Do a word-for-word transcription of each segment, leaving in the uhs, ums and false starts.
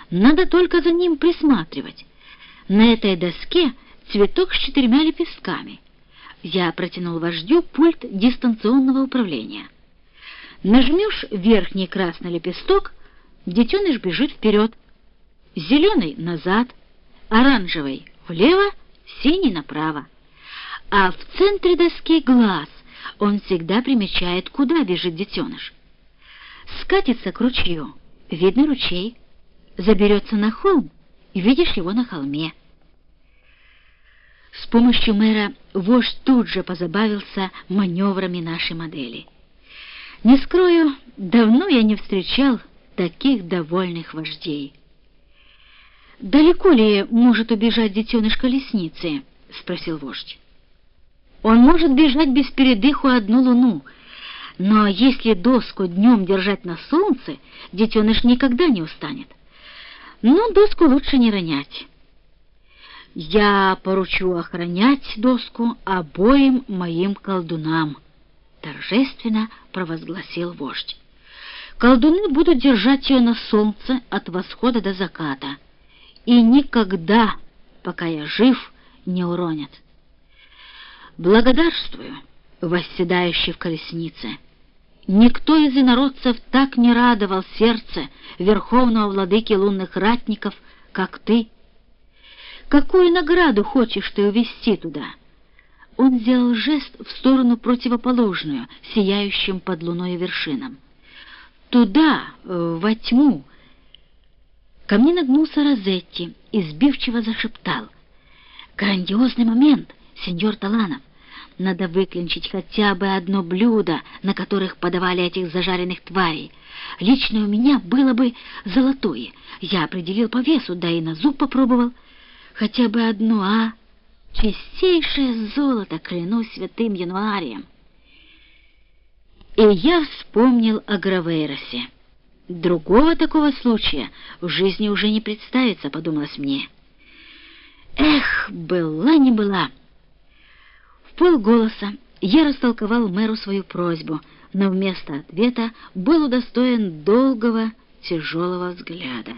Надо только за ним присматривать. На этой доске цветок с четырьмя лепестками. Я протянул вождю пульт дистанционного управления. Нажмешь верхний красный лепесток, детеныш бежит вперед, зеленый — назад, оранжевый — влево, синий — направо. А в центре доски глаз, он всегда примечает, куда бежит детеныш. Скатится к ручью, видно ручей, заберется на холм, видишь его на холме. С помощью мэра вождь тут же позабавился маневрами нашей модели. Не скрою, давно я не встречал таких довольных вождей. «Далеко ли может убежать детеныш колесницы?» — спросил вождь. «Он может бежать без передыху одну луну, но если доску днем держать на солнце, детеныш никогда не устанет. Но доску лучше не ронять. Я поручу охранять доску обоим моим колдунам», — торжественно провозгласил вождь. «Колдуны будут держать ее на солнце от восхода до заката, и никогда, пока я жив, не уронят. Благодарствую, восседающий в колеснице. Никто из инородцев так не радовал сердце верховного владыки лунных ратников, как ты. Какую награду хочешь ты увезти туда?» Он сделал жест в сторону противоположную, сияющим под луной вершинам. «Туда, во тьму». Ко мне нагнулся Розетти и сбивчиво зашептал: «Грандиозный момент, сеньор Таланов. Надо выклинчить хотя бы одно блюдо, на которых подавали этих зажаренных тварей. Лично у меня было бы золотое. Я определил по весу, да и на зуб попробовал. Хотя бы одно, а? Чистейшее золото, клянусь святым януарием». И я вспомнил о Гравейросе. Другого такого случая в жизни уже не представится, подумалось мне. Эх, была не была. В полголоса я растолковал мэру свою просьбу, но вместо ответа был удостоен долгого, тяжелого взгляда.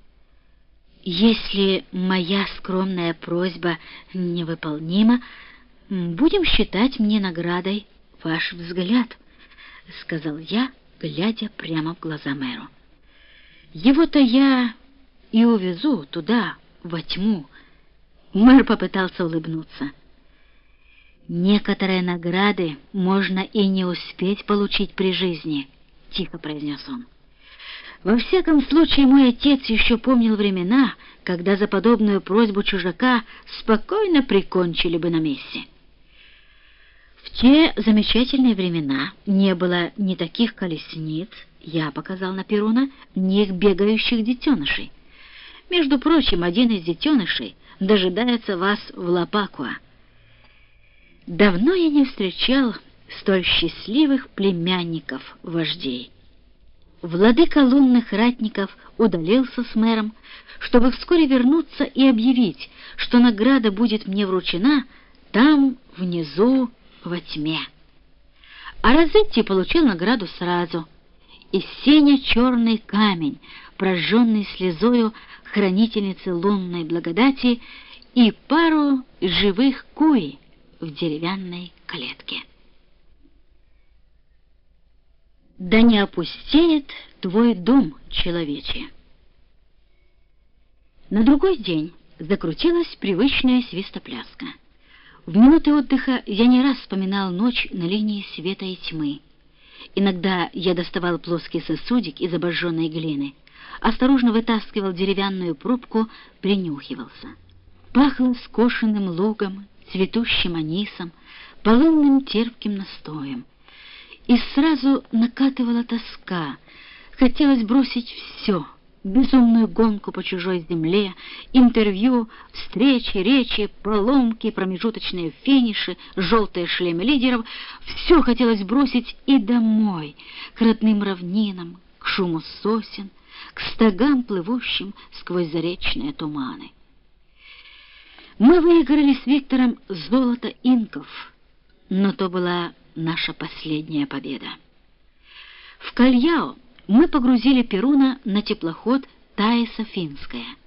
«Если моя скромная просьба невыполнима, будем считать мне наградой ваш взгляд», — сказал я, глядя прямо в глаза мэру. «Его-то я и увезу туда, во тьму». Мэр попытался улыбнуться. «Некоторые награды можно и не успеть получить при жизни», — тихо произнес он. «Во всяком случае, мой отец еще помнил времена, когда за подобную просьбу чужака спокойно прикончили бы на месте». В те замечательные времена не было ни таких колесниц, я показал на Перуна, ни их бегающих детенышей. Между прочим, один из детенышей дожидается вас в Лапакуа. Давно я не встречал столь счастливых племянников вождей. Владыка лунных ратников удалился с мэром, чтобы вскоре вернуться и объявить, что награда будет мне вручена там, внизу, во тьме. А Розетти получил награду сразу. И сеня черный камень, прожженный слезою хранительницы лунной благодати, и пару живых куй в деревянной клетке. Да не опустеет твой дом, человече. На другой день закрутилась привычная свистопляска. В минуты отдыха я не раз вспоминал ночь на линии света и тьмы. Иногда я доставал плоский сосудик из обожженной глины, осторожно вытаскивал деревянную пробку, принюхивался. Пахло скошенным лугом, цветущим анисом, полынным терпким настоем. И сразу накатывала тоска. Хотелось бросить все — безумную гонку по чужой земле, интервью, встречи, речи, поломки, промежуточные финиши, желтые шлемы лидеров — все хотелось бросить и домой, к родным равнинам, к шуму сосен, к стогам, плывущим сквозь заречные туманы. Мы выиграли с Виктором золото инков, но то была наша последняя победа. В Кальяо мы погрузили Перуна на теплоход Святая Софинская.